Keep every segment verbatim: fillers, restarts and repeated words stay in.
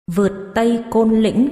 Vượt Tây Côn Lĩnh.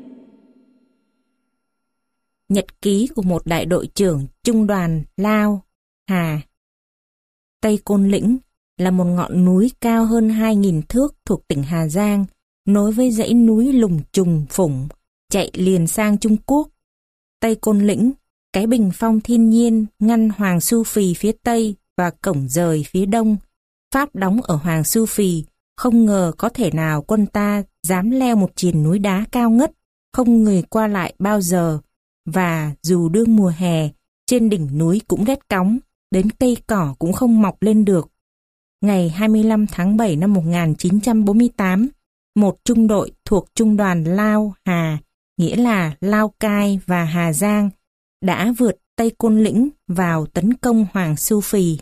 Nhật ký của một đại đội trưởng trung đoàn Lao, Hà. Tây Côn Lĩnh là một ngọn núi cao hơn hai nghìn thước thuộc tỉnh Hà Giang, nối với dãy núi Lùng Trùng Phủng, chạy liền sang Trung Quốc. Tây Côn Lĩnh, cái bình phong thiên nhiên ngăn Hoàng Su Phì phía Tây và Cổng Dời phía Đông. Pháp đóng ở Hoàng Su Phì, không ngờ có thể nào quân ta dám leo một triền núi đá cao ngất, không người qua lại bao giờ, và dù đương mùa hè, trên đỉnh núi cũng rét cóng, đến cây cỏ cũng không mọc lên được. Ngày hai mươi lăm tháng bảy năm một nghìn chín trăm bốn mươi tám, một trung đội thuộc trung đoàn Lao Hà, nghĩa là Lao Cai và Hà Giang, đã vượt Tây Côn Lĩnh vào tấn công Hoàng Su Phì.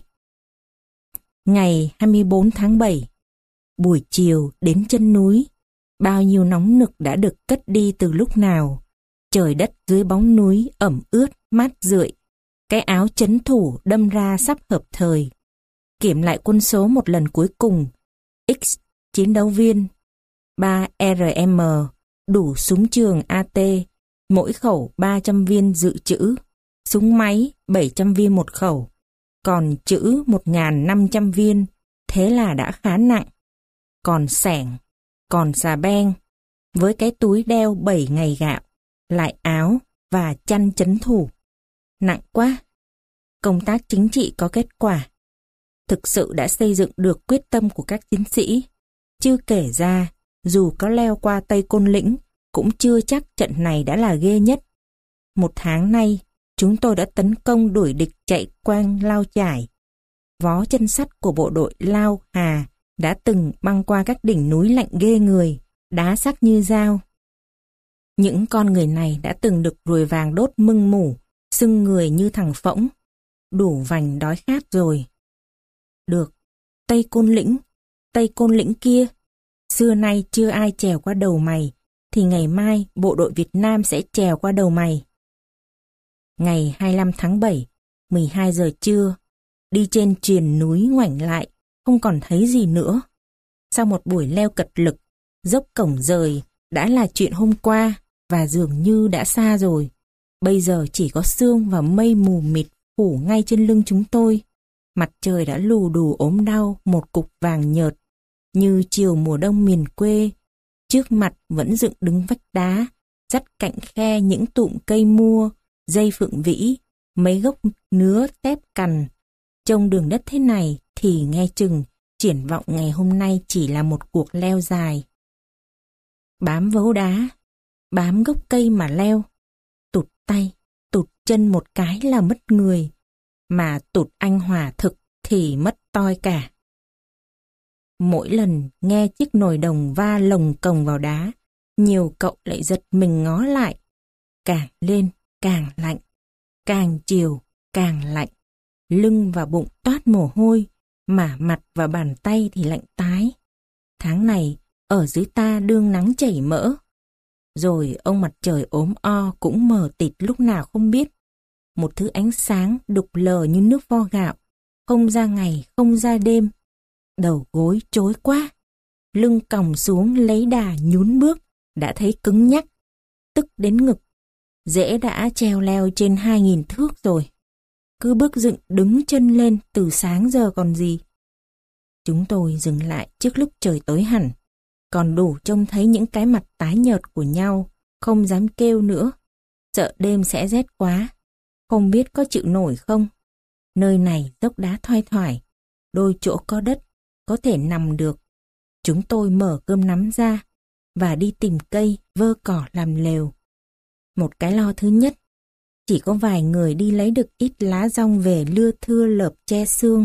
Ngày hai mươi bốn tháng bảy, buổi chiều đến chân núi, bao nhiêu nóng nực đã được cất đi từ lúc nào. Trời đất dưới bóng núi ẩm ướt, mát rượi. Cái áo chấn thủ đâm ra sắp hợp thời. Kiểm lại quân số một lần cuối cùng. X chiến đấu viên, ba R M, đủ súng trường A T, mỗi khẩu ba trăm viên dự trữ, súng máy bảy trăm viên một khẩu, còn trữ một nghìn năm trăm viên, thế là đã khá nặng. Còn xẻng, còn xà beng, với cái túi đeo bảy ngày gạo, lại áo và chăn chấn thủ. Nặng quá. Công tác chính trị có kết quả. Thực sự đã xây dựng được quyết tâm của các chiến sĩ. Chưa kể ra, dù có leo qua Tây Côn Lĩnh, cũng chưa chắc trận này đã là ghê nhất. Một tháng nay, chúng tôi đã tấn công đuổi địch chạy quanh Lao Chải. Vó chân sắt của bộ đội Lao Hà đã từng băng qua các đỉnh núi lạnh ghê người, đá sắc như dao. Những con người này đã từng được ruồi vàng đốt mưng mủ, sưng người như thằng phỗng. Đủ vành đói khát rồi. Được, Tây Côn Lĩnh, Tây Côn Lĩnh kia, xưa nay chưa ai trèo qua đầu mày, thì ngày mai bộ đội Việt Nam sẽ trèo qua đầu mày. Ngày hai mươi lăm tháng bảy, mười hai giờ trưa, đi trên triền núi ngoảnh lại, không còn thấy gì nữa. Sau một buổi leo cật lực, dốc Cổng Dời đã là chuyện hôm qua và dường như đã xa rồi. Bây giờ chỉ có sương và mây mù mịt phủ ngay trên lưng chúng tôi. Mặt trời đã lù đù ốm đau một cục vàng nhợt, như chiều mùa đông miền quê. Trước mặt vẫn dựng đứng vách đá, dắt cạnh khe những tụm cây mua, dây phượng vĩ, mấy gốc nứa tép cằn. Trông đường đất thế này thì nghe chừng triển vọng ngày hôm nay chỉ là một cuộc leo dài. Bám vấu đá, bám gốc cây mà leo, tụt tay, tụt chân một cái là mất người, mà tụt anh hỏa thực thì mất toi cả. Mỗi lần nghe chiếc nồi đồng va lồng cồng vào đá, nhiều cậu lại giật mình ngó lại. Càng lên càng lạnh, càng chiều càng lạnh. Lưng và bụng toát mồ hôi, mà mặt và bàn tay thì lạnh tái. Tháng này, ở dưới ta đương nắng chảy mỡ. Rồi ông mặt trời ốm o cũng mờ tịt lúc nào không biết. Một thứ ánh sáng đục lờ như nước vo gạo, không ra ngày, không ra đêm. Đầu gối chối quá, lưng còng xuống lấy đà nhún bước, đã thấy cứng nhắc, tức đến ngực. Dễ đã treo leo trên hai nghìn thước rồi. Cứ bước dựng đứng chân lên từ sáng giờ còn gì. Chúng tôi dừng lại trước lúc trời tối hẳn, còn đủ trông thấy những cái mặt tái nhợt của nhau, không dám kêu nữa. Sợ đêm sẽ rét quá, không biết có chịu nổi không. Nơi này dốc đá thoai thoải, đôi chỗ có đất, có thể nằm được. Chúng tôi mở cơm nắm ra và đi tìm cây vơ cỏ làm lều. Một cái lo thứ nhất, chỉ có vài người đi lấy được ít lá dong về lưa thưa lợp che xương.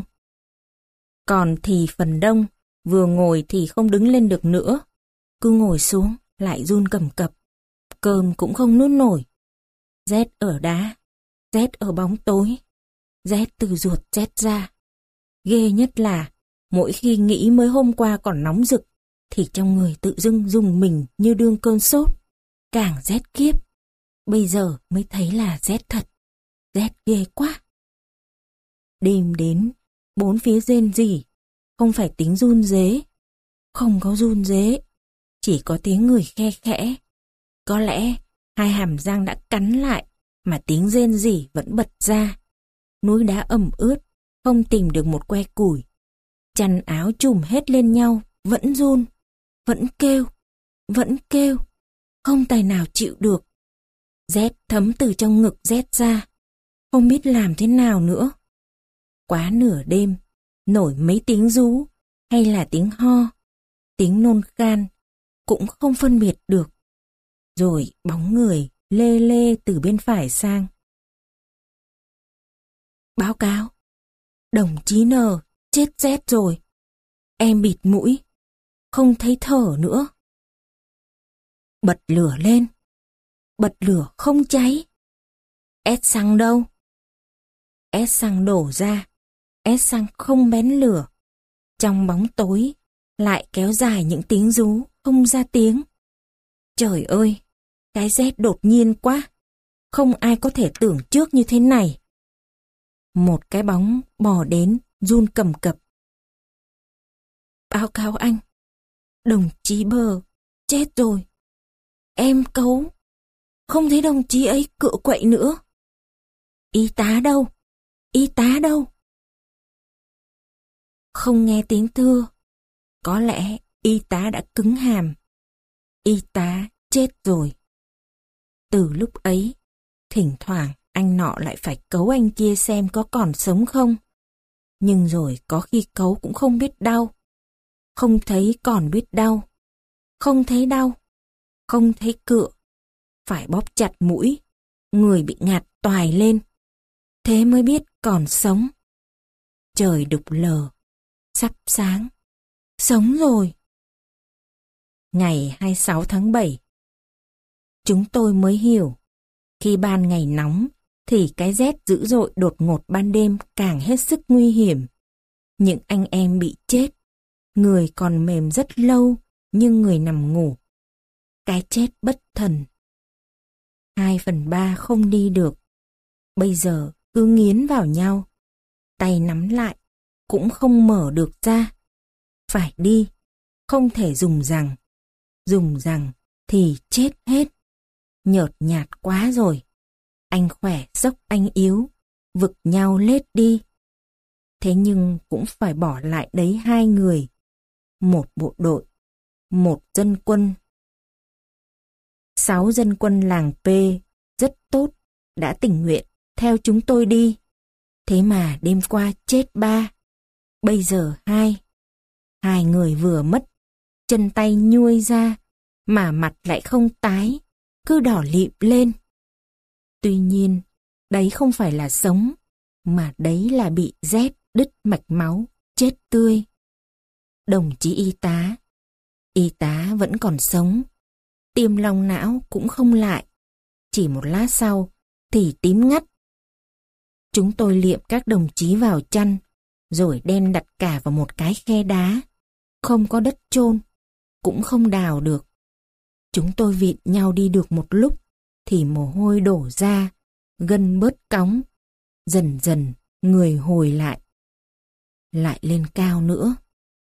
Còn thì phần đông, vừa ngồi thì không đứng lên được nữa. Cứ ngồi xuống, lại run cầm cập. Cơm cũng không nuốt nổi. Rét ở đá, rét ở bóng tối, rét từ ruột rét ra. Ghê nhất là, mỗi khi nghĩ mới hôm qua còn nóng rực, thì trong người tự dưng rùng mình như đương cơn sốt. Càng rét kiếp. Bây giờ mới thấy là rét thật, rét ghê quá. Đêm đến, bốn phía rên rỉ, không phải tính run rế, không có run rế, chỉ có tiếng người khe khẽ. Có lẽ hai hàm răng đã cắn lại mà tiếng rên rỉ vẫn bật ra. Núi đá ẩm ướt, không tìm được một que củi. Chăn áo trùm hết lên nhau, vẫn run, vẫn kêu, vẫn kêu, không tài nào chịu được. Rét thấm từ trong ngực rét ra, không biết làm thế nào nữa. Quá nửa đêm, nổi mấy tiếng rú, hay là tiếng ho, tiếng nôn khan, cũng không phân biệt được. Rồi bóng người lê lê từ bên phải sang. Báo cáo, đồng chí N chết rét rồi. Em bịt mũi, không thấy thở nữa. Bật lửa lên. Bật lửa không cháy. Ép xăng đâu? Ép xăng đổ ra. Ép xăng không bén lửa. Trong bóng tối, lại kéo dài những tiếng rú không ra tiếng. Trời ơi, cái rét đột nhiên quá. Không ai có thể tưởng trước như thế này. Một cái bóng bò đến, run cầm cập. Báo cáo anh, đồng chí Bờ chết rồi. Em cấu, không thấy đồng chí ấy cựa quậy nữa. Y tá đâu? Y tá đâu? Không nghe tiếng thưa. Có lẽ y tá đã cứng hàm. Y tá chết rồi. Từ lúc ấy, thỉnh thoảng anh nọ lại phải cấu anh kia xem có còn sống không. Nhưng rồi có khi cấu cũng không biết đau. Không thấy còn biết đau. Không thấy đau. Không thấy cựa. Phải bóp chặt mũi. Người bị ngạt toài lên. Thế mới biết còn sống. Trời đục lờ. Sắp sáng. Sống rồi. Ngày hai mươi sáu tháng bảy. Chúng tôi mới hiểu. Khi ban ngày nóng, thì cái rét dữ dội đột ngột ban đêm càng hết sức nguy hiểm. Những anh em bị chết, người còn mềm rất lâu, nhưng người nằm ngủ. Cái chết bất thần. Hai phần ba không đi được. Bây giờ cứ nghiến vào nhau. Tay nắm lại, cũng không mở được ra. Phải đi, không thể dùng rằng. Dùng rằng thì chết hết. Nhợt nhạt quá rồi. Anh khỏe dốc anh yếu, vực nhau lết đi. Thế nhưng cũng phải bỏ lại đấy hai người. Một bộ đội, một dân quân. Sáu dân quân làng P rất tốt, đã tình nguyện theo chúng tôi đi. Thế mà đêm qua chết ba, bây giờ hai. Hai người vừa mất, chân tay nhuôi ra, mà mặt lại không tái, cứ đỏ lịm lên. Tuy nhiên, đấy không phải là sống, mà đấy là bị rét, đứt mạch máu, chết tươi. Đồng chí y tá, y tá vẫn còn sống, tiêm long não cũng không lại. Chỉ một lát sau, thì tím ngắt. Chúng tôi liệm các đồng chí vào chăn, rồi đem đặt cả vào một cái khe đá. Không có đất chôn, cũng không đào được. Chúng tôi vịn nhau đi được một lúc, thì mồ hôi đổ ra, gân bớt cóng. Dần dần, người hồi lại. Lại lên cao nữa.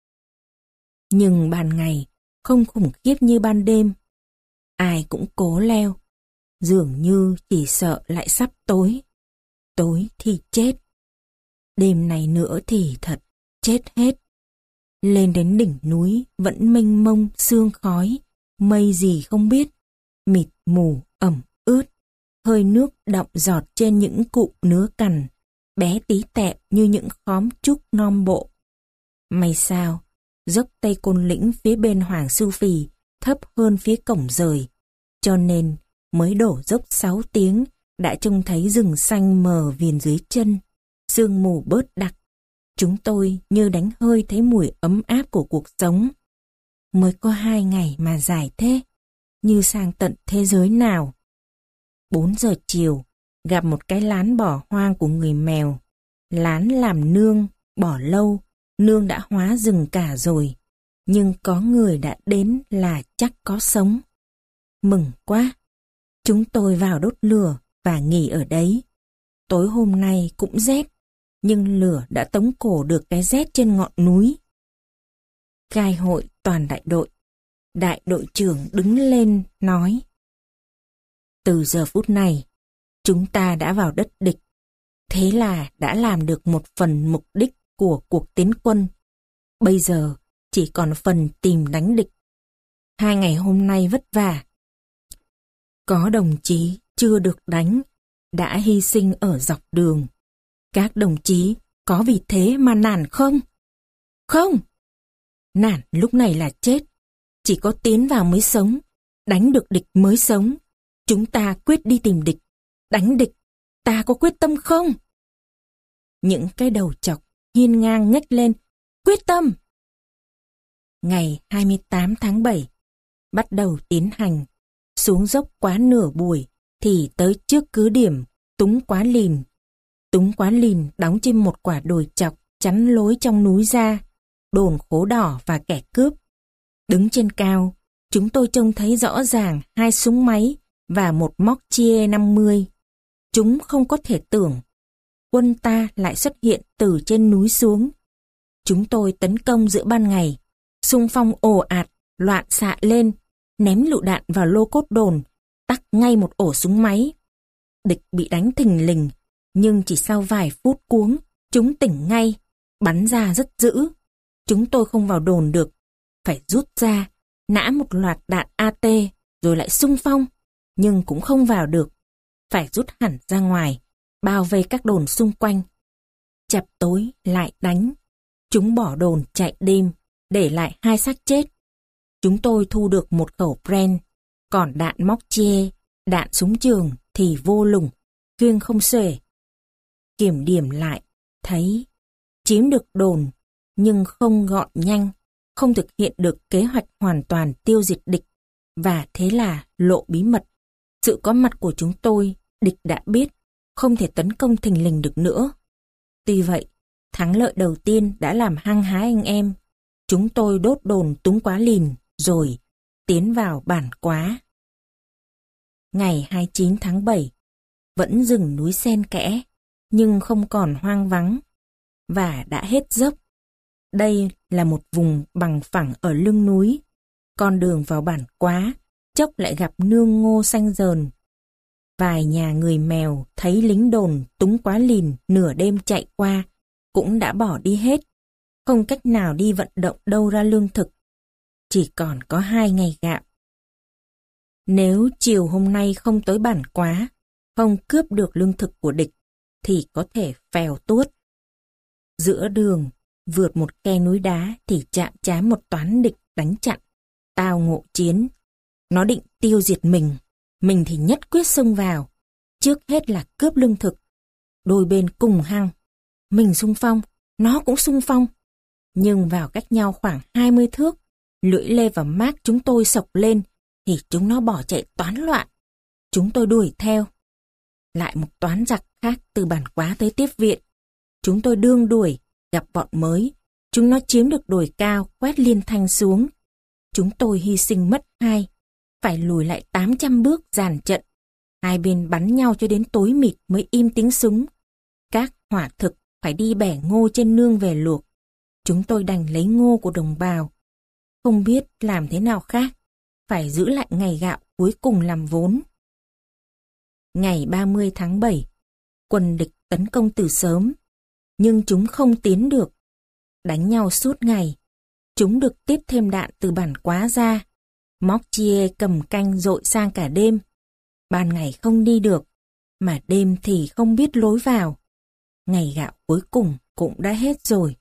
Nhưng ban ngày, không khủng khiếp như ban đêm. Ai cũng cố leo. Dường như chỉ sợ lại sắp tối. Tối thì chết. Đêm này nữa thì thật, chết hết. Lên đến đỉnh núi vẫn mênh mông sương khói, mây gì không biết, mịt mù ẩm ướt, hơi nước đọng giọt trên những cụm nứa cằn, bé tí tẹo như những khóm trúc non bộ. May sao, dốc Tây Côn Lĩnh phía bên Hoàng Su Phì thấp hơn phía cổng rời, cho nên mới đổ dốc sáu tiếng đã trông thấy rừng xanh mờ viền dưới chân, sương mù bớt đặc. Chúng tôi như đánh hơi thấy mùi ấm áp của cuộc sống. Mới có hai ngày mà dài thế, như sang tận thế giới nào. Bốn giờ chiều, gặp một cái lán bỏ hoang của người Mèo. Lán làm nương, bỏ lâu, nương đã hóa rừng cả rồi. Nhưng có người đã đến là chắc có sống. Mừng quá! Chúng tôi vào đốt lửa và nghỉ ở đấy. Tối hôm nay cũng rét, nhưng lửa đã tống cổ được cái rét trên ngọn núi. Gai hội toàn đại đội. Đại đội trưởng đứng lên nói: Từ giờ phút này, chúng ta đã vào đất địch. Thế là đã làm được một phần mục đích của cuộc tiến quân. Bây giờ chỉ còn phần tìm đánh địch. Hai ngày hôm nay vất vả. Có đồng chí chưa được đánh, đã hy sinh ở dọc đường. Các đồng chí có vì thế mà nản không? Không! Nản lúc này là chết. Chỉ có tiến vào mới sống, đánh được địch mới sống. Chúng ta quyết đi tìm địch, đánh địch. Ta có quyết tâm không? Những cái đầu chọc hiên ngang ngách lên. Quyết tâm! Ngày hai mươi tám tháng bảy, bắt đầu tiến hành. Xuống dốc quá nửa buổi thì tới trước cứ điểm Túng Quá Lìn. Túng Quá Lìn đóng trên một quả đồi chọc chắn lối trong núi ra, đồn khố đỏ và kẻ cướp. Đứng trên cao, chúng tôi trông thấy rõ ràng hai súng máy và một Mortier năm mươi. Chúng không có thể tưởng quân ta lại xuất hiện từ trên núi xuống. Chúng tôi tấn công giữa ban ngày, xung phong ồ ạt, loạn xạ lên, ném lựu đạn vào lô cốt đồn, tắc ngay một ổ súng máy. Địch bị đánh thình lình, nhưng chỉ sau vài phút cuống, chúng tỉnh ngay, bắn ra rất dữ. Chúng tôi không vào đồn được, phải rút ra, nã một loạt đạn a tê, rồi lại xung phong, nhưng cũng không vào được. Phải rút hẳn ra ngoài, bao vây các đồn xung quanh. Chập tối lại đánh. Chúng bỏ đồn chạy đêm, để lại hai xác chết. Chúng tôi thu được một khẩu Bren, còn đạn Mortier, đạn súng trường thì vô lùng, khiêng không xuể. Kiểm điểm lại, thấy chiếm được đồn, nhưng không gọn nhanh, không thực hiện được kế hoạch hoàn toàn tiêu diệt địch, và thế là lộ bí mật. Sự có mặt của chúng tôi, địch đã biết, không thể tấn công thình lình được nữa. Tuy vậy, thắng lợi đầu tiên đã làm hăng hái anh em. Chúng tôi đốt đồn Túng Quá Lìn, rồi tiến vào Bản Quá. Ngày hai mươi chín tháng bảy, vẫn rừng núi xen kẽ, nhưng không còn hoang vắng, và đã hết dốc. Đây là một vùng bằng phẳng ở lưng núi. Con đường vào Bản Quá, chốc lại gặp nương ngô xanh dờn. Vài nhà người mèo thấy lính đồn Túng Quá Lìn nửa đêm chạy qua, cũng đã bỏ đi hết. Không cách nào đi vận động đâu ra lương thực. Chỉ còn có hai ngày gạo. Nếu chiều hôm nay không tới Bản Quá, không cướp được lương thực của địch, thì có thể phèo tuốt. Giữa đường, vượt một khe núi đá thì chạm trán một toán địch đánh chặn. Tao ngộ chiến. Nó định tiêu diệt mình. Mình thì nhất quyết xông vào. Trước hết là cướp lương thực. Đôi bên cùng hăng. Mình xung phong, nó cũng xung phong. Nhưng vào cách nhau khoảng hai mươi thước, lưỡi lê và mác chúng tôi sộc lên, thì chúng nó bỏ chạy toán loạn. Chúng tôi đuổi theo. Lại một toán giặc khác từ Bản Quá tới tiếp viện. Chúng tôi đương đuổi, gặp bọn mới. Chúng nó chiếm được đồi cao, quét liên thanh xuống. Chúng tôi hy sinh mất hai, phải lùi lại tám trăm bước dàn trận. Hai bên bắn nhau cho đến tối mịt mới im tiếng súng. Các hỏa thực phải đi bẻ ngô trên nương về luộc. Chúng tôi đành lấy ngô của đồng bào. Không biết làm thế nào khác, phải giữ lại ngày gạo cuối cùng làm vốn. Ngày ba mươi tháng bảy, quân địch tấn công từ sớm, nhưng chúng không tiến được. Đánh nhau suốt ngày, chúng được tiếp thêm đạn từ Bản Quá ra. Mortier cầm canh dội sang cả đêm. Ban ngày không đi được, mà đêm thì không biết lối vào. Ngày gạo cuối cùng cũng đã hết rồi.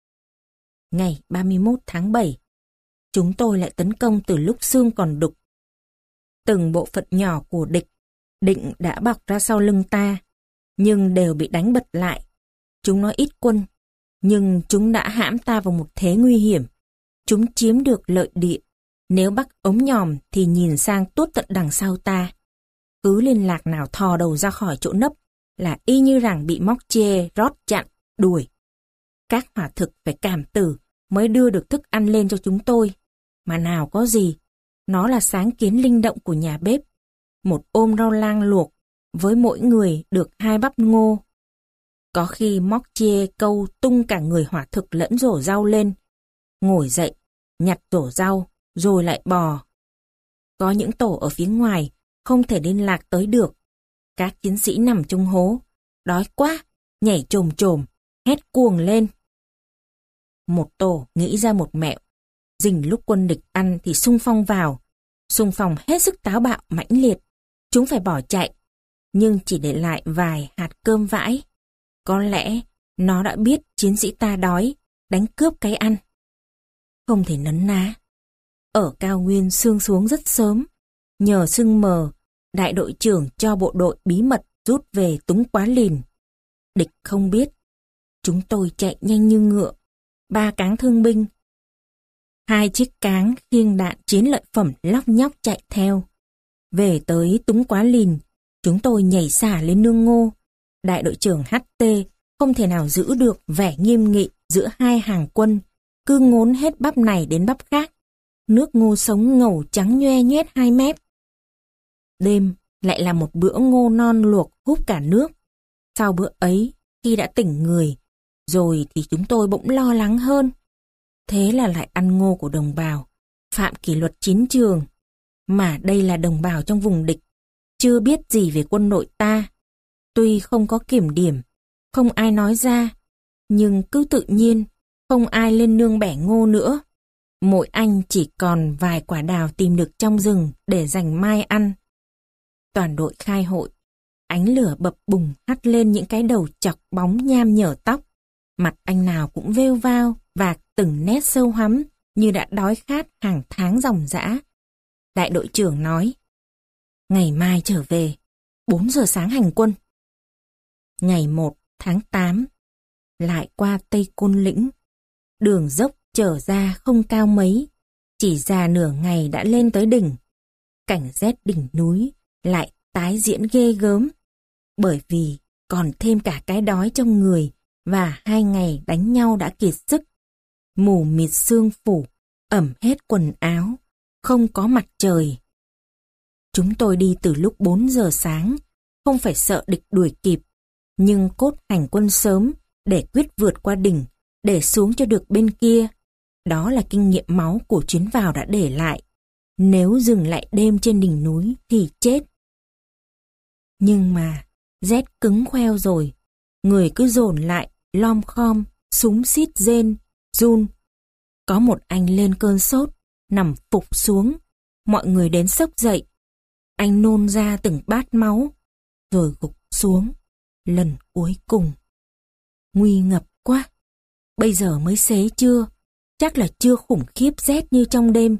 Ngày ba mươi mốt tháng bảy, chúng tôi lại tấn công từ lúc xương còn đục. Từng bộ phận nhỏ của địch định đã bọc ra sau lưng ta, nhưng đều bị đánh bật lại. Chúng nó ít quân, nhưng chúng đã hãm ta vào một thế nguy hiểm. Chúng chiếm được lợi địa. Nếu bắt ống nhòm thì nhìn sang tuốt tận đằng sau ta. Cứ liên lạc nào thò đầu ra khỏi chỗ nấp là y như rằng bị Mortier rót chặn, đuổi. Các hỏa thực phải cảm tử mới đưa được thức ăn lên cho chúng tôi. Mà nào có gì, nó là sáng kiến linh động của nhà bếp. Một ôm rau lang luộc, với mỗi người được hai bắp ngô. Có khi Mortier câu tung cả người hỏa thực lẫn rổ rau lên. Ngồi dậy, nhặt rổ rau, rồi lại bò. Có những tổ ở phía ngoài, không thể liên lạc tới được. Các chiến sĩ nằm trong hố, đói quá, nhảy chồm chồm, hét cuồng lên. Một tổ nghĩ ra một mẹo, rình lúc quân địch ăn thì xung phong vào, xung phong hết sức táo bạo mãnh liệt. Chúng phải bỏ chạy, nhưng chỉ để lại vài hạt cơm vãi. Có lẽ nó đã biết chiến sĩ ta đói, đánh cướp cái ăn. Không thể nấn ná. Ở cao nguyên sương xuống rất sớm, nhờ sương mờ, đại đội trưởng cho bộ đội bí mật rút về Túng Quá Lìn. Địch không biết. Chúng tôi chạy nhanh như ngựa, ba cáng thương binh. Hai chiếc cáng khiêng đạn chiến lợi phẩm lóc nhóc chạy theo. Về tới Túng Quá Lìn, chúng tôi nhảy xả lên nương ngô. Đại đội trưởng hát tê không thể nào giữ được vẻ nghiêm nghị giữa hai hàng quân, cứ ngốn hết bắp này đến bắp khác. Nước ngô sống ngầu trắng nhoe nhoét hai mép. Đêm lại là một bữa ngô non luộc húp cả nước. Sau bữa ấy, khi đã tỉnh người, rồi thì chúng tôi bỗng lo lắng hơn. Thế là lại ăn ngô của đồng bào, phạm kỷ luật chiến trường. Mà đây là đồng bào trong vùng địch, chưa biết gì về quân đội ta. Tuy không có kiểm điểm, không ai nói ra, nhưng cứ tự nhiên, không ai lên nương bẻ ngô nữa. Mỗi anh chỉ còn vài quả đào tìm được trong rừng để dành mai ăn. Toàn đội khai hội, ánh lửa bập bùng hắt lên những cái đầu chọc bóng nham nhở tóc. Mặt anh nào cũng vêu vao và từng nét sâu hắm như đã đói khát hàng tháng ròng rã. Đại đội trưởng nói, ngày mai trở về, bốn giờ sáng hành quân. Ngày một tháng tám, lại qua Tây Côn Lĩnh. Đường dốc trở ra không cao mấy, chỉ già nửa ngày đã lên tới đỉnh. Cảnh rét đỉnh núi lại tái diễn ghê gớm, bởi vì còn thêm cả cái đói trong người và hai ngày đánh nhau đã kiệt sức. Mù mịt sương phủ, ẩm hết quần áo, không có mặt trời. Chúng tôi đi từ lúc bốn giờ sáng, không phải sợ địch đuổi kịp, nhưng cốt hành quân sớm để quyết vượt qua đỉnh, để xuống cho được bên kia. Đó là kinh nghiệm máu của chuyến vào đã để lại. Nếu dừng lại đêm trên đỉnh núi thì chết. Nhưng mà rét cứng khoeo rồi, người cứ dồn lại, lom khom, súng xít rên, run. Có một anh lên cơn sốt, nằm phục xuống, mọi người đến xốc dậy. Anh nôn ra từng bát máu, rồi gục xuống, lần cuối cùng. Nguy ngập quá, bây giờ mới xế chưa, chắc là chưa khủng khiếp rét như trong đêm.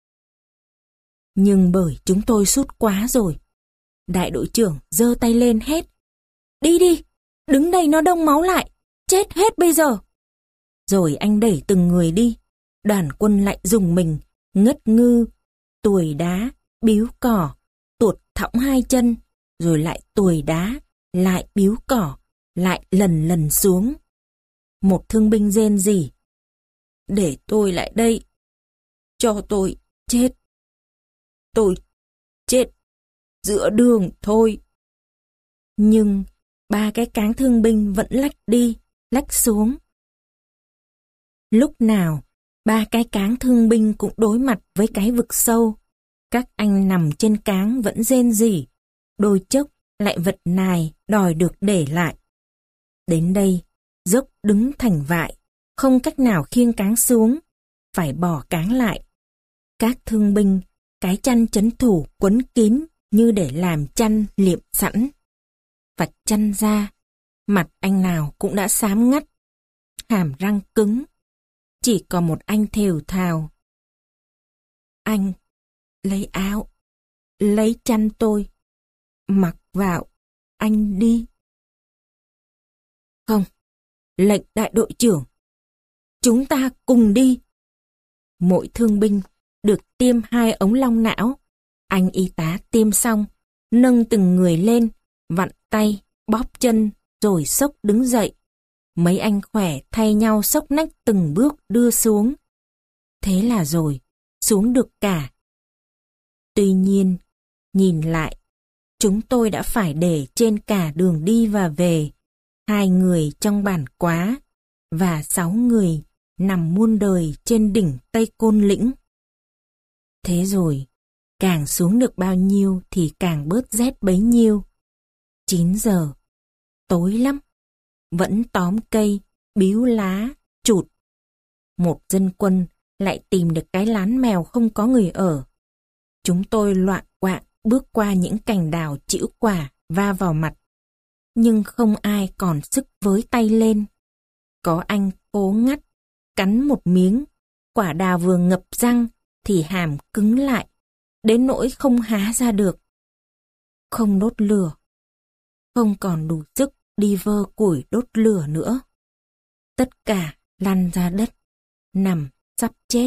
Nhưng bởi chúng tôi sút quá rồi, đại đội trưởng giơ tay lên hét, đi đi, đứng đây nó đông máu lại, chết hết bây giờ. Rồi anh đẩy từng người đi, đoàn quân lại dùng mình, ngất ngư, tuồi đá, biếu cỏ, tuột thõng hai chân, rồi lại tuồi đá, lại biếu cỏ, lại lần lần xuống. Một thương binh rên rỉ, để tôi lại đây, cho tôi chết, tôi chết giữa đường thôi. Nhưng ba cái cáng thương binh vẫn lách đi, lách xuống. Lúc nào, ba cái cáng thương binh cũng đối mặt với cái vực sâu. Các anh nằm trên cáng vẫn rên rỉ, đôi chốc lại vật nài đòi được để lại. Đến đây, dốc đứng thành vại, không cách nào khiêng cáng xuống, phải bỏ cáng lại. Các thương binh, cái chăn chấn thủ quấn kín như để làm chăn liệm sẵn. Vạch chăn ra, mặt anh nào cũng đã xám ngắt, hàm răng cứng. Chỉ còn một anh thều thào. Anh, lấy áo, lấy chăn tôi, mặc vào, anh đi. Không, lệnh đại đội trưởng, chúng ta cùng đi. Mỗi thương binh được tiêm hai ống long não. Anh y tá tiêm xong, nâng từng người lên, vặn tay, bóp chân, rồi xốc đứng dậy. Mấy anh khỏe thay nhau xốc nách từng bước đưa xuống. Thế là rồi, xuống được cả. Tuy nhiên, nhìn lại, chúng tôi đã phải để trên cả đường đi và về, hai người trong bản quá, và sáu người nằm muôn đời trên đỉnh Tây Côn Lĩnh. Thế rồi, càng xuống được bao nhiêu thì càng bớt rét bấy nhiêu. chín giờ, tối lắm, vẫn tóm cây, bíu lá, chụt. Một dân quân lại tìm được cái lán mèo không có người ở. Chúng tôi loạng quạng bước qua những cành đào chĩu quả va vào mặt. Nhưng không ai còn sức với tay lên. Có anh cố ngắt, cắn một miếng, quả đào vừa ngập răng thì hàm cứng lại, đến nỗi không há ra được. Không đốt lửa, không còn đủ sức đi vơ củi đốt lửa nữa. Tất cả lăn ra đất, nằm sắp chết.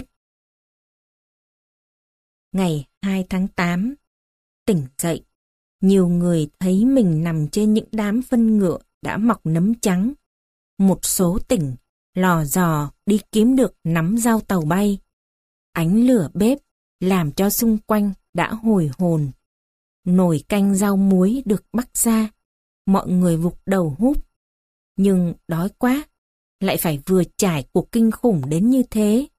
Ngày hai tháng tám, tỉnh dậy, nhiều người thấy mình nằm trên những đám phân ngựa đã mọc nấm trắng. Một số tỉnh lò dò đi kiếm được nắm rau tàu bay. Ánh lửa bếp làm cho xung quanh đã hồi hồn. Nồi canh rau muối được bắc ra, mọi người vụt đầu húp. Nhưng đói quá, lại phải vừa trải cuộc kinh khủng đến như thế.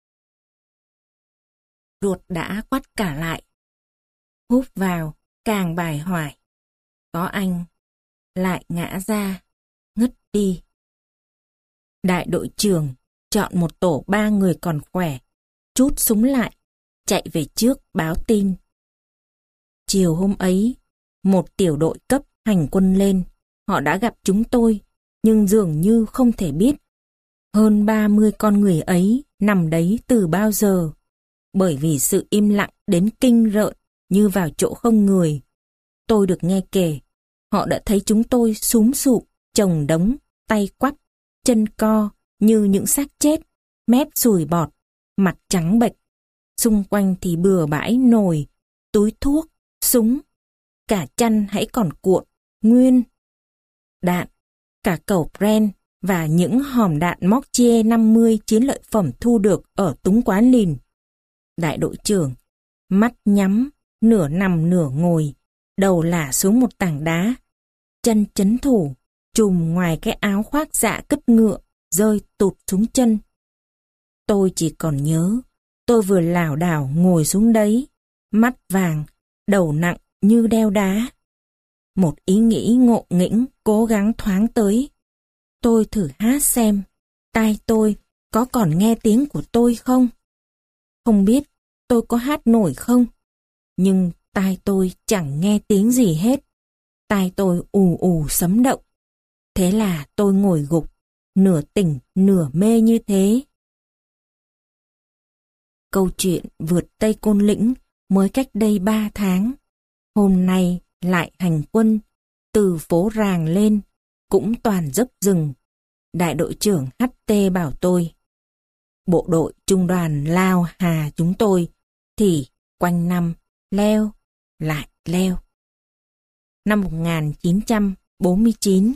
Ruột đã quắt cả lại. Húp vào, càng bài hoài. Có anh, lại ngã ra, ngất đi. Đại đội trưởng chọn một tổ ba người còn khỏe, trút súng lại, chạy về trước báo tin. Chiều hôm ấy, một tiểu đội cấp hành quân lên, họ đã gặp chúng tôi, nhưng dường như không thể biết. Hơn ba mươi con người ấy nằm đấy từ bao giờ, bởi vì sự im lặng đến kinh rợn như vào chỗ không người. Tôi được nghe kể, họ đã thấy chúng tôi súm sụp, chồng đống, tay quắp, chân co như những xác chết, mép sùi bọt, mặt trắng bệch. Xung quanh thì bừa bãi nồi, túi thuốc, súng, cả chăn hãy còn cuộn, nguyên. Đạn, cả cẩu Bren và những hòm đạn Mortier năm mươi chiến lợi phẩm thu được ở túng quán lìn. Đại đội trưởng, mắt nhắm, nửa nằm nửa ngồi, đầu lả xuống một tảng đá, chân chấn thủ, trùm ngoài cái áo khoác dạ cứt ngựa, rơi tụt xuống chân. Tôi chỉ còn nhớ, tôi vừa lảo đảo ngồi xuống đấy, mắt vàng, đầu nặng như đeo đá. Một ý nghĩ ngộ nghĩnh cố gắng thoáng tới. Tôi thử hát xem, tai tôi có còn nghe tiếng của tôi không? Không biết tôi có hát nổi không? Nhưng tai tôi chẳng nghe tiếng gì hết. Tai tôi ù ù sấm động. Thế là tôi ngồi gục, nửa tỉnh nửa mê như thế. Câu chuyện vượt Tây Côn Lĩnh mới cách đây ba tháng. Hôm nay lại hành quân, từ phố Ràng lên, cũng toàn dốc rừng. Đại đội trưởng hát tê bảo tôi, bộ đội trung đoàn Lao Hà chúng tôi thì quanh năm leo lại leo. Năm một nghìn chín trăm bốn mươi chín.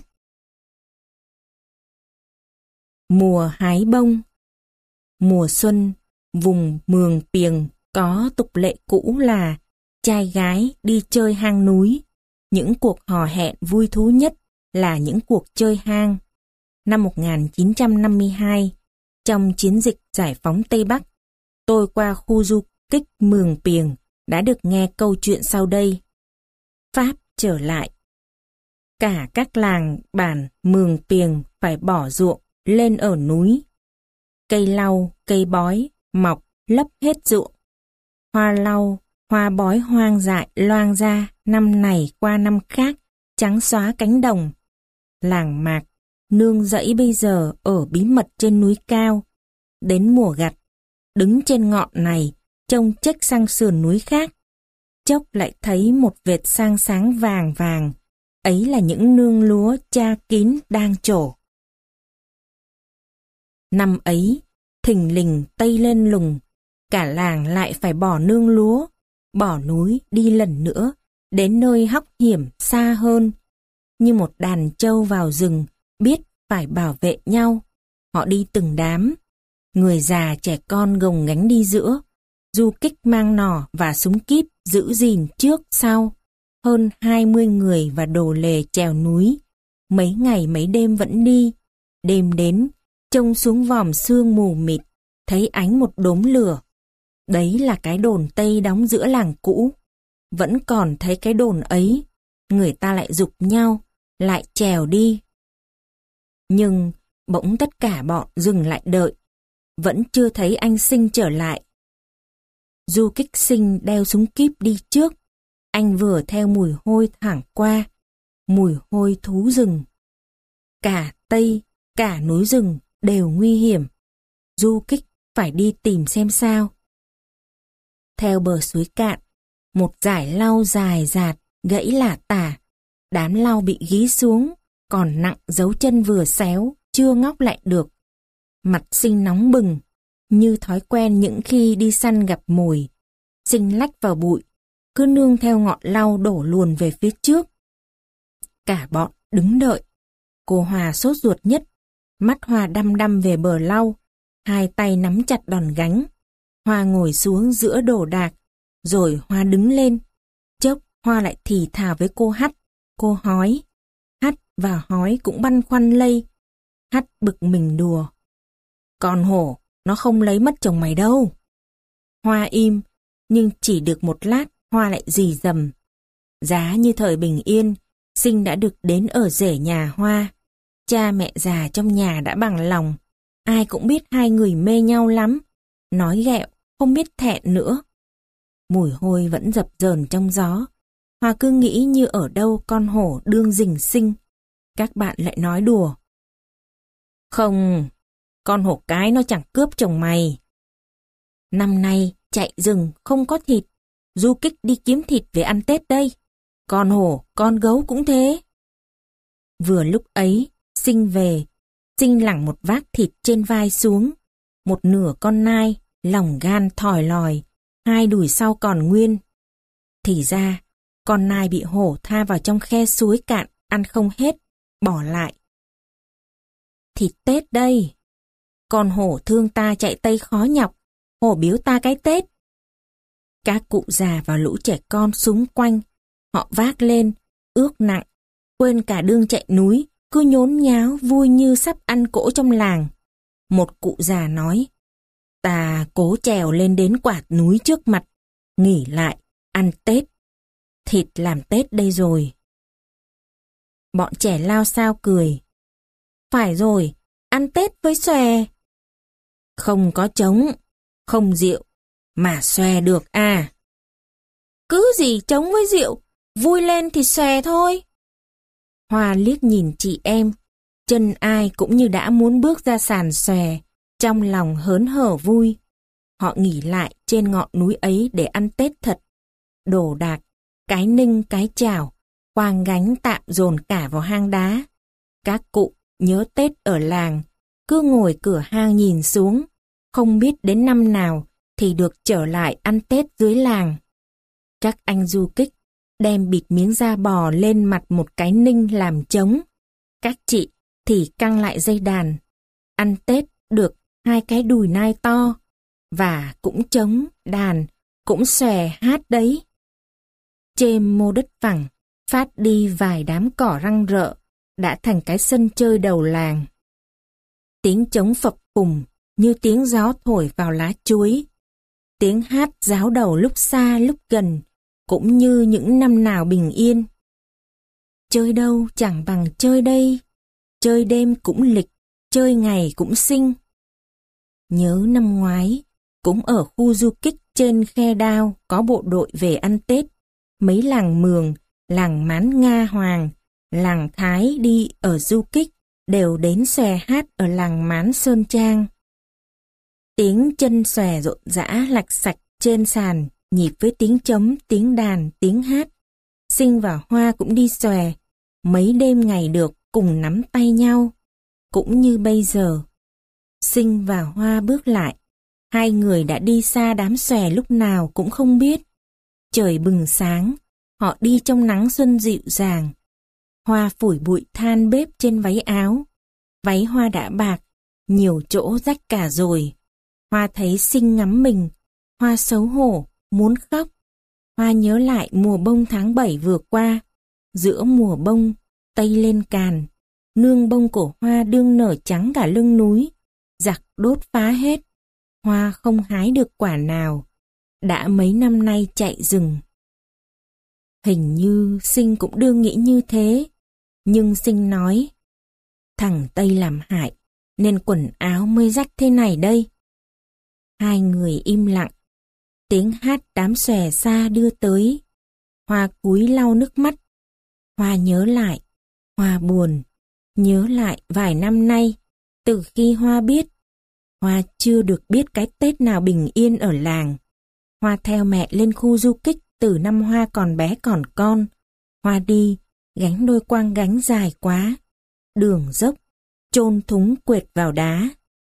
Mùa hái bông. Mùa xuân, vùng Mường Piềng có tục lệ cũ là trai gái đi chơi hang núi. Những cuộc hò hẹn vui thú nhất là những cuộc chơi hang. Năm một nghìn chín trăm năm mươi hai, trong chiến dịch giải phóng Tây Bắc, tôi qua khu du kích Mường Piềng đã được nghe câu chuyện sau đây. Pháp trở lại. Cả các làng bản Mường Piềng phải bỏ ruộng lên ở núi. Cây lau, cây bói mọc lấp hết ruộng. Hoa lau, hoa bói hoang dại loang ra năm này qua năm khác, trắng xóa cánh đồng. Làng Mạc, nương rẫy bây giờ ở bí mật trên núi cao. Đến mùa gặt, đứng trên ngọn này, trông chếch sang sườn núi khác. Chốc lại thấy một vệt sang sáng vàng vàng, ấy là những nương lúa cha kín đang trổ. Năm ấy, thình lình Tây lên lùng, cả làng lại phải bỏ nương lúa, bỏ núi đi lần nữa, đến nơi hóc hiểm xa hơn. Như một đàn trâu vào rừng, biết phải bảo vệ nhau. Họ đi từng đám, người già trẻ con gồng gánh đi giữa, du kích mang nỏ và súng kíp giữ gìn trước sau. Hơn hai mươi người và đồ lề trèo núi, mấy ngày mấy đêm vẫn đi. Đêm đến, trông xuống vòm sương mù mịt, thấy ánh một đốm lửa. Đấy là cái đồn Tây đóng giữa làng cũ. Vẫn còn thấy cái đồn ấy, người ta lại giục nhau, lại trèo đi. Nhưng bỗng tất cả bọn dừng lại đợi, vẫn chưa thấy anh Sinh trở lại. Du Kích Sinh đeo súng kíp đi trước, anh vừa theo mùi hôi thẳng qua, mùi hôi thú rừng. Cả Tây, cả núi rừng đều nguy hiểm. Du Kích phải đi tìm xem sao. Theo bờ suối cạn, một dải lau dài dạt, gãy lả tả. Đám lau bị gí xuống, còn nặng dấu chân vừa xéo, chưa ngóc lại được. Mặt Sinh nóng bừng, như thói quen những khi đi săn gặp mồi. Sinh lách vào bụi, cứ nương theo ngọn lau đổ luồn về phía trước. Cả bọn đứng đợi. Cô Hòa sốt ruột nhất, mắt Hoa đăm đăm về bờ lau, hai tay nắm chặt đòn gánh. Hoa ngồi xuống giữa đồ đạc, rồi Hoa đứng lên. Chốc Hoa lại thì thào với cô Hắt, cô Hói. Hắt và Hói cũng băn khoăn lây. Hắt bực mình đùa. Con hổ, nó không lấy mất chồng mày đâu. Hoa im, nhưng chỉ được một lát, Hoa lại rì rầm. Giá như thời bình yên, Sinh đã được đến ở rể nhà Hoa. Cha mẹ già trong nhà đã bằng lòng. Ai cũng biết hai người mê nhau lắm. Nói ghẹo, không biết thẹn nữa. Mùi hôi vẫn dập dờn trong gió. Hoa cứ nghĩ như ở đâu con hổ đương rình Sinh. Các bạn lại nói đùa. Không, con hổ cái nó chẳng cướp chồng mày. Năm nay chạy rừng không có thịt. Du Kích đi kiếm thịt về ăn Tết đây. Con hổ, con gấu cũng thế. Vừa lúc ấy, Sinh về. Sinh lẳng một vác thịt trên vai xuống. Một nửa con nai, lòng gan thòi lòi, hai đùi sau còn nguyên. Thì ra, con nai bị hổ tha vào trong khe suối cạn, ăn không hết, bỏ lại. Thịt Tết đây. Con hổ thương ta chạy Tây khó nhọc, hổ biếu ta cái Tết. Các cụ già và lũ trẻ con xung quanh, họ vác lên, ước nặng, quên cả đương chạy núi, cứ nhốn nháo vui như sắp ăn cỗ trong làng. Một cụ già nói, ta cố trèo lên đến quả núi trước mặt, nghỉ lại, ăn Tết. Thịt làm Tết đây rồi. Bọn trẻ lao xao cười. Phải rồi, ăn Tết với xòe. Không có trống, không rượu, mà xòe được à. Cứ gì trống với rượu, vui lên thì xòe thôi. Hoa liếc nhìn chị em, chân ai cũng như đã muốn bước ra sàn xòe, trong lòng hớn hở vui. Họ nghỉ lại trên ngọn núi ấy để ăn Tết thật. Đồ đạc, cái ninh cái chảo, khoang gánh tạm dồn cả vào hang đá. Các cụ nhớ Tết ở làng, cứ ngồi cửa hang nhìn xuống, không biết đến năm nào thì được trở lại ăn Tết dưới làng. Các anh du kích đem bịt miếng da bò lên mặt một cái ninh làm trống. Các chị thì căng lại dây đàn. Ăn Tết được hai cái đùi nai to, và cũng trống, đàn, cũng xòe hát đấy. Trên mô đất phẳng, phát đi vài đám cỏ răng rợ, đã thành cái sân chơi đầu làng. Tiếng trống phập phùng như tiếng gió thổi vào lá chuối. Tiếng hát ráo đầu lúc xa lúc gần, cũng như những năm nào bình yên. Chơi đâu chẳng bằng chơi đây, chơi đêm cũng lịch, chơi ngày cũng sinh. Nhớ năm ngoái, cũng ở khu du kích trên Khe Đao có bộ đội về ăn Tết. Mấy làng Mường, làng Mán Nga Hoàng, làng Thái đi ở du kích đều đến xòe hát ở làng Mán Sơn Trang. Tiếng chân xòe rộn rã lạch sạch trên sàn, nhịp với tiếng trống, tiếng đàn, tiếng hát. Sinh và Hoa cũng đi xòe, mấy đêm ngày được cùng nắm tay nhau. Cũng như bây giờ, Sinh và Hoa bước lại, hai người đã đi xa đám xòe lúc nào cũng không biết. Trời bừng sáng, họ đi trong nắng xuân dịu dàng. Hoa phủi bụi than bếp trên váy áo. Váy Hoa đã bạc, nhiều chỗ rách cả rồi. Hoa thấy Sinh ngắm mình, Hoa xấu hổ, muốn khóc. Hoa nhớ lại mùa bông tháng bảy vừa qua. Giữa mùa bông, tây lên càn, nương bông của Hoa đương nở trắng cả lưng núi. Giặc đốt phá hết. Hoa không hái được quả nào, đã mấy năm nay chạy rừng. Hình như Sinh cũng đương nghĩ như thế, nhưng Sinh nói, thằng Tây làm hại, nên quần áo mới rách thế này đây. Hai người im lặng, tiếng hát đám xòe xa đưa tới. Hoa cúi lau nước mắt. Hoa nhớ lại, Hoa buồn, nhớ lại vài năm nay, từ khi Hoa biết, Hoa chưa được biết cái Tết nào bình yên ở làng. Hoa theo mẹ lên khu du kích từ năm Hoa còn bé còn con. Hoa đi, gánh đôi quang gánh dài quá, đường dốc, chôn thúng quệt vào đá.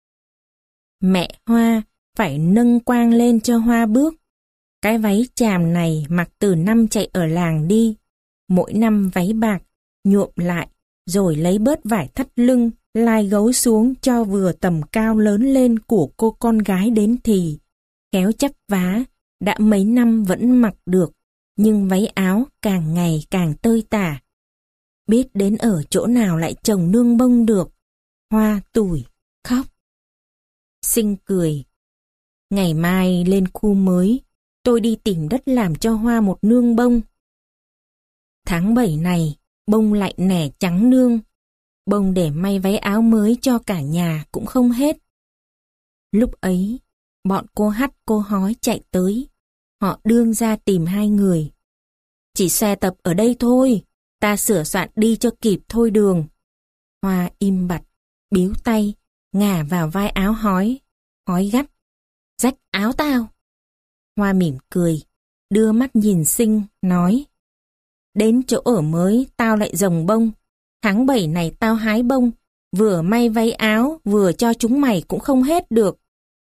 Mẹ Hoa phải nâng quang lên cho Hoa bước. Cái váy chàm này mặc từ năm chạy ở làng đi, mỗi năm váy bạc, nhuộm lại, rồi lấy bớt vải thắt lưng, lai gấu xuống cho vừa tầm cao lớn lên của cô con gái đến thì. Khéo chắp vá, đã mấy năm vẫn mặc được, nhưng váy áo càng ngày càng tơi tả. Biết đến ở chỗ nào lại trồng nương bông được. Hoa tủi, khóc. Sinh cười. Ngày mai lên khu mới, tôi đi tìm đất làm cho Hoa một nương bông. Tháng bảy này, bông lại nẻ trắng nương. Bông để may váy áo mới cho cả nhà cũng không hết. Lúc ấy, bọn cô Hắt cô Hói chạy tới. Họ đương ra tìm hai người. Chỉ xe tập ở đây thôi, ta sửa soạn đi cho kịp thôi đường. Hoa im bặt, biếu tay, ngả vào vai áo Hói. Hói gắt, rách áo tao. Hoa mỉm cười, đưa mắt nhìn Sinh, nói, đến chỗ ở mới tao lại rồng bông. Tháng bảy này tao hái bông, vừa may váy áo vừa cho chúng mày cũng không hết được.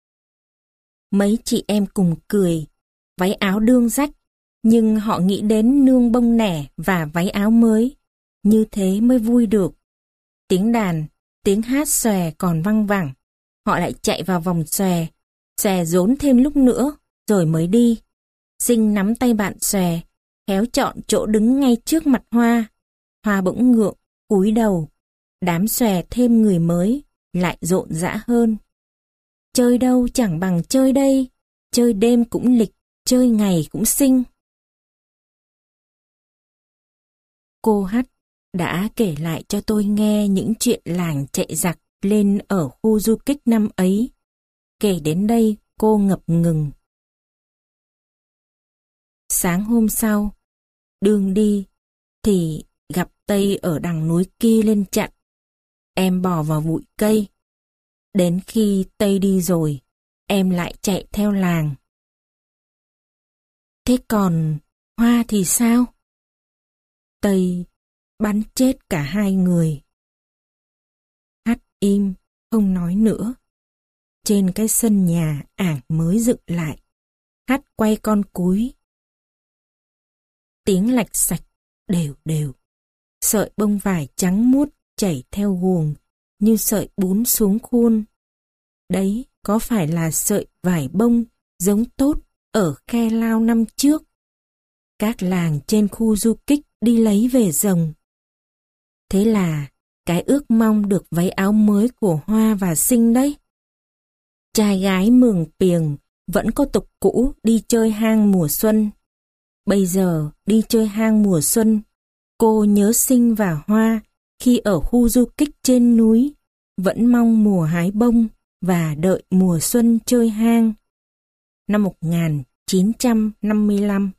Mấy chị em cùng cười, váy áo đương rách, nhưng họ nghĩ đến nương bông nẻ và váy áo mới, như thế mới vui được. Tiếng đàn, tiếng hát xòe còn văng vẳng, họ lại chạy vào vòng xòe, xòe rốn thêm lúc nữa, rồi mới đi. Sinh nắm tay bạn xòe, khéo chọn chỗ đứng ngay trước mặt Hoa. Hoa bỗng ngượng, cúi đầu. Đám xòe thêm người mới, lại rộn rã hơn. Chơi đâu chẳng bằng chơi đây, chơi đêm cũng lịch, chơi ngày cũng xinh. Cô Hắt đã kể lại cho tôi nghe những chuyện làng chạy giặc lên ở khu du kích năm ấy. Kể đến đây cô ngập ngừng. Sáng hôm sau, đường đi, thì gặp Tây ở đằng núi kia lên chặn. Em bò vào bụi cây. Đến khi Tây đi rồi, em lại chạy theo làng. Thế còn Hoa thì sao? Tây bắn chết cả hai người. Hắt im, không nói nữa. Trên cái sân nhà ảng mới dựng lại, Hắt quay con cúi. Tiếng lạch sạch, đều đều. Sợi bông vải trắng muốt chảy theo guồng như sợi bún xuống khuôn. Đấy có phải là sợi vải bông giống tốt ở Khe Lao năm trước? Các làng trên khu du kích đi lấy về rồng. Thế là cái ước mong được váy áo mới của Hoa và Sinh đấy. Trai gái Mường Piềng vẫn có tục cũ đi chơi hang mùa xuân. Bây giờ đi chơi hang mùa xuân, cô nhớ Sinh và Hoa khi ở khu du kích trên núi, vẫn mong mùa hái bông và đợi mùa xuân chơi hang. Năm một nghìn chín trăm năm mươi lăm